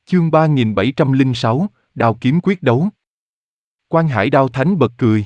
Chương 3706, Đao kiếm quyết đấu. Quan Hải Đao Thánh bật cười.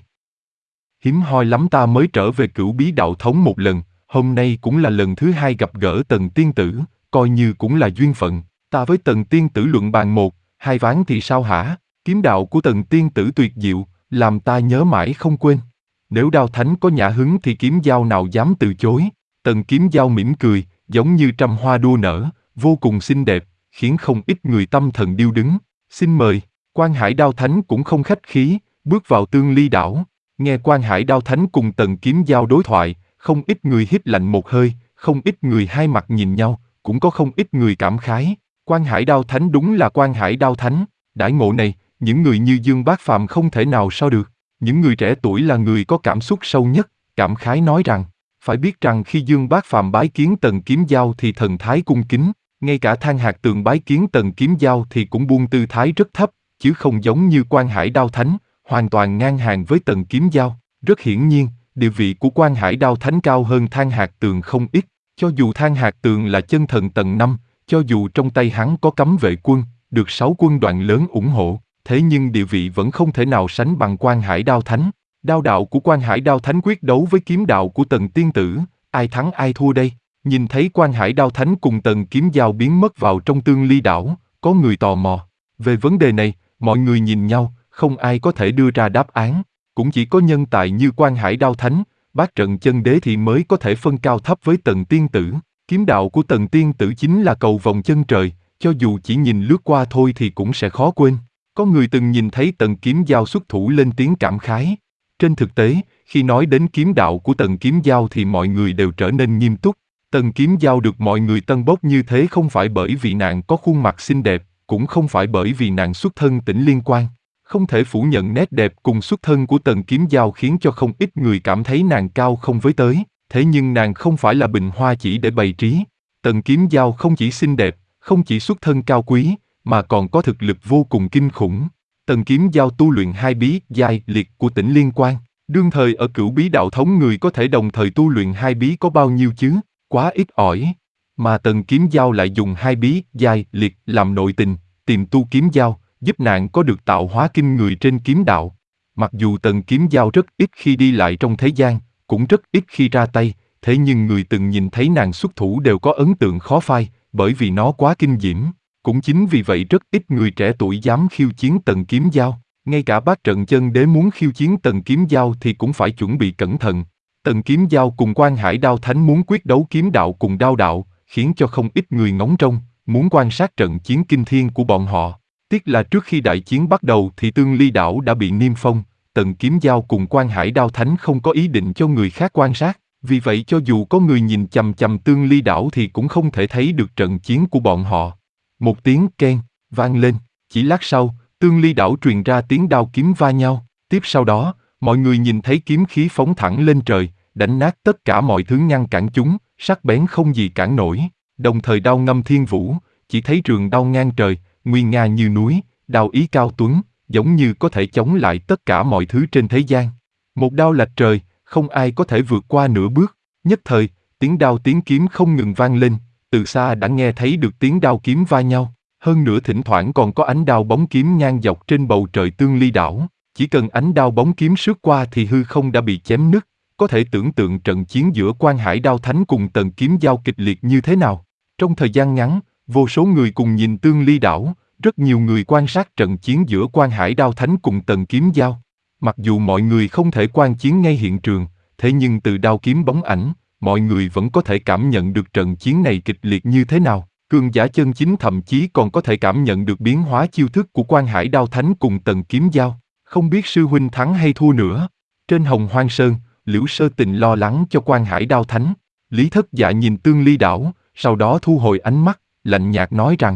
Hiếm hoi lắm ta mới trở về Cửu Bí Đạo Thống một lần, hôm nay cũng là lần thứ hai gặp gỡ Tần Tiên Tử, coi như cũng là duyên phận. Ta với Tần Tiên Tử luận bàn một, hai ván thì sao hả? Kiếm đạo của Tần Tiên Tử tuyệt diệu, làm ta nhớ mãi không quên. Nếu Đao Thánh có nhã hứng thì kiếm giao nào dám từ chối. Tần kiếm giao mỉm cười, giống như trăm hoa đua nở, vô cùng xinh đẹp, khiến không ít người tâm thần điêu đứng. Xin mời. Quan Hải Đao Thánh cũng không khách khí, bước vào Tương Ly Đảo. Nghe Quan Hải Đao Thánh cùng Tần kiếm giao đối thoại, không ít người hít lạnh một hơi, không ít người hai mặt nhìn nhau, cũng có không ít người cảm khái. Quan Hải Đao Thánh đúng là Quan Hải Đao Thánh, đãi ngộ này, những người như Dương Bác Phàm không thể nào so được. Những người trẻ tuổi là người có cảm xúc sâu nhất, cảm khái nói rằng, phải biết rằng khi Dương Bác Phàm bái kiến Tần kiếm giao thì thần thái cung kính, ngay cả Thang Hạc Tường bái kiến Tần kiếm giao thì cũng buông tư thái rất thấp, chứ không giống như Quan Hải Đao Thánh, hoàn toàn ngang hàng với Tần kiếm giao. Rất hiển nhiên, địa vị của Quan Hải Đao Thánh cao hơn Thang Hạc Tường không ít, cho dù Thang Hạc Tường là chân thần tầng 5, cho dù trong tay hắn có cấm vệ quân, được 6 quân đoàn lớn ủng hộ, thế nhưng địa vị vẫn không thể nào sánh bằng Quan Hải Đao Thánh. Đao đạo của Quan Hải Đao Thánh quyết đấu với kiếm đạo của Tần Tiên Tử, ai thắng ai thua đây? Nhìn thấy Quan Hải Đao Thánh cùng Tần kiếm giao biến mất vào trong Tương Ly Đảo, có người tò mò. Về vấn đề này, mọi người nhìn nhau, không ai có thể đưa ra đáp án. Cũng chỉ có nhân tài như Quan Hải Đao Thánh, bát trận chân đế thì mới có thể phân cao thấp với Tần Tiên Tử. Kiếm đạo của Tần Tiên Tử chính là cầu vòng chân trời, cho dù chỉ nhìn lướt qua thôi thì cũng sẽ khó quên. Có người từng nhìn thấy Tần kiếm giao xuất thủ lên tiếng cảm khái. Trên thực tế, khi nói đến kiếm đạo của Tần kiếm giao thì mọi người đều trở nên nghiêm túc. Tần kiếm giao được mọi người tân bốc như thế không phải bởi vì nàng có khuôn mặt xinh đẹp, cũng không phải bởi vì nàng xuất thân Tỉnh Liên Quan. Không thể phủ nhận nét đẹp cùng xuất thân của Tần kiếm giao khiến cho không ít người cảm thấy nàng cao không với tới. Thế nhưng nàng không phải là bình hoa chỉ để bày trí. Tần kiếm giao không chỉ xinh đẹp, không chỉ xuất thân cao quý, mà còn có thực lực vô cùng kinh khủng. Tần kiếm giao tu luyện hai bí giai liệt của Tỉnh Liên Quan. Đương thời ở Cửu Bí Đạo Thống người có thể đồng thời tu luyện hai bí có bao nhiêu chứ? Quá ít ỏi. Mà Tần kiếm giao lại dùng hai bí giai liệt làm nội tình, tìm tu kiếm giao, giúp nàng có được tạo hóa kinh người trên kiếm đạo. Mặc dù Tần kiếm giao rất ít khi đi lại trong thế gian, cũng rất ít khi ra tay, thế nhưng người từng nhìn thấy nàng xuất thủ đều có ấn tượng khó phai, bởi vì nó quá kinh diễm. Cũng chính vì vậy rất ít người trẻ tuổi dám khiêu chiến Tần kiếm giao. Ngay cả bát trận chân đế muốn khiêu chiến Tần kiếm giao thì cũng phải chuẩn bị cẩn thận. Tần kiếm giao cùng Quan Hải Đao Thánh muốn quyết đấu kiếm đạo cùng đao đạo, khiến cho không ít người ngóng trông, muốn quan sát trận chiến kinh thiên của bọn họ. Tiếc là trước khi đại chiến bắt đầu thì Tương Ly Đảo đã bị niêm phong, Tần kiếm giao cùng Quan Hải Đao Thánh không có ý định cho người khác quan sát, vì vậy cho dù có người nhìn chằm chằm Tương Ly Đảo thì cũng không thể thấy được trận chiến của bọn họ. Một tiếng keng vang lên, chỉ lát sau, Tương Ly Đảo truyền ra tiếng đao kiếm va nhau, tiếp sau đó, mọi người nhìn thấy kiếm khí phóng thẳng lên trời, đánh nát tất cả mọi thứ ngăn cản chúng, sắc bén không gì cản nổi, đồng thời đao ngâm thiên vũ, chỉ thấy trường đao ngang trời, nguy nga như núi, đao ý cao tuấn, giống như có thể chống lại tất cả mọi thứ trên thế gian. Một đao lạch trời, không ai có thể vượt qua nửa bước, nhất thời, tiếng đao tiếng kiếm không ngừng vang lên, từ xa đã nghe thấy được tiếng đao kiếm va nhau, hơn nữa thỉnh thoảng còn có ánh đao bóng kiếm ngang dọc trên bầu trời Tương Ly Đảo, chỉ cần ánh đao bóng kiếm sướt qua thì hư không đã bị chém nứt, có thể tưởng tượng trận chiến giữa Quan Hải Đao Thánh cùng Tần kiếm giao kịch liệt như thế nào. Trong thời gian ngắn, vô số người cùng nhìn Tương Ly Đảo, rất nhiều người quan sát trận chiến giữa Quan Hải Đao Thánh cùng Tần kiếm giao. Mặc dù mọi người không thể quan chiến ngay hiện trường, thế nhưng từ đao kiếm bóng ảnh, mọi người vẫn có thể cảm nhận được trận chiến này kịch liệt như thế nào. Cường giả chân chính thậm chí còn có thể cảm nhận được biến hóa chiêu thức của Quan Hải Đao Thánh cùng Tần kiếm giao. Không biết sư huynh thắng hay thua nữa. Trên Hồng Hoang Sơn, Liễu Sơ Tình lo lắng cho Quan Hải Đao Thánh. Lý Thất Dạ nhìn Tương Ly Đảo, sau đó thu hồi ánh mắt, lạnh nhạt nói rằng: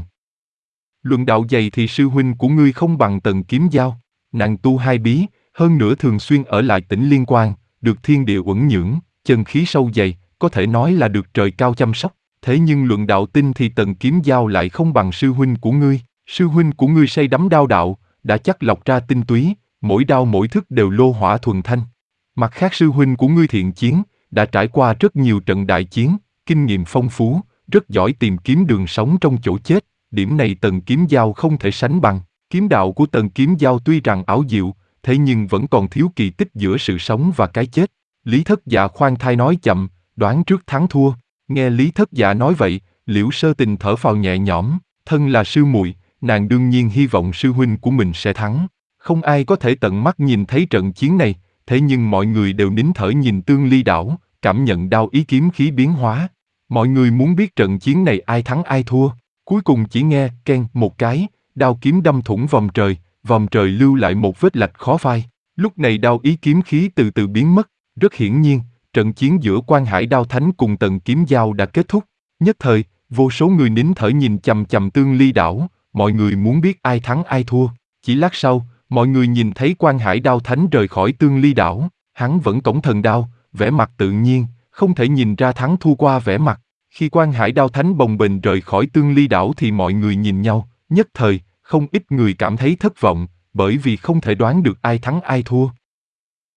luận đạo dày thì sư huynh của ngươi không bằng Tần kiếm giao. Nàng tu hai bí, hơn nữa thường xuyên ở lại Tỉnh Liên Quan, được thiên địa uẩn nhưỡng, chân khí sâu dày, có thể nói là được trời cao chăm sóc. Thế nhưng luận đạo tinh thì Tần kiếm giao lại không bằng sư huynh của ngươi. Sư huynh của ngươi say đắm đao đạo, đã chắc lọc ra tinh túy, mỗi đao mỗi thức đều lô hỏa thuần thanh. Mặt khác sư huynh của ngươi thiện chiến, đã trải qua rất nhiều trận đại chiến, kinh nghiệm phong phú, rất giỏi tìm kiếm đường sống trong chỗ chết, điểm này Tần Kiếm Giao không thể sánh bằng. Kiếm đạo của Tần Kiếm Giao tuy rằng ảo diệu, thế nhưng vẫn còn thiếu kỳ tích giữa sự sống và cái chết. Lý Thất Dạ khoan thai nói chậm, đoán trước thắng thua. Nghe Lý Thất Dạ nói vậy, Liễu Sơ Tình thở phào nhẹ nhõm, thân là sư muội, nàng đương nhiên hy vọng sư huynh của mình sẽ thắng. Không ai có thể tận mắt nhìn thấy trận chiến này, thế nhưng mọi người đều nín thở nhìn Tương Ly đảo, cảm nhận đao ý kiếm khí biến hóa. Mọi người muốn biết trận chiến này ai thắng ai thua. Cuối cùng chỉ nghe keng một cái, đao kiếm đâm thủng vòng trời lưu lại một vết lạch khó phai. Lúc này đao ý kiếm khí từ từ biến mất. Rất hiển nhiên, trận chiến giữa Quan Hải Đao Thánh cùng Tần Kiếm Giao đã kết thúc. Nhất thời, vô số người nín thở nhìn chằm chằm Tương Ly đảo, mọi người muốn biết ai thắng ai thua. Chỉ lát sau, mọi người nhìn thấy Quan Hải Đao Thánh rời khỏi Tương Ly đảo, hắn vẫn cổng thần đao, vẻ mặt tự nhiên, không thể nhìn ra thắng thua qua vẻ mặt. Khi Quan Hải Đao Thánh bồng bềnh rời khỏi Tương Ly đảo thì mọi người nhìn nhau, nhất thời, không ít người cảm thấy thất vọng, bởi vì không thể đoán được ai thắng ai thua.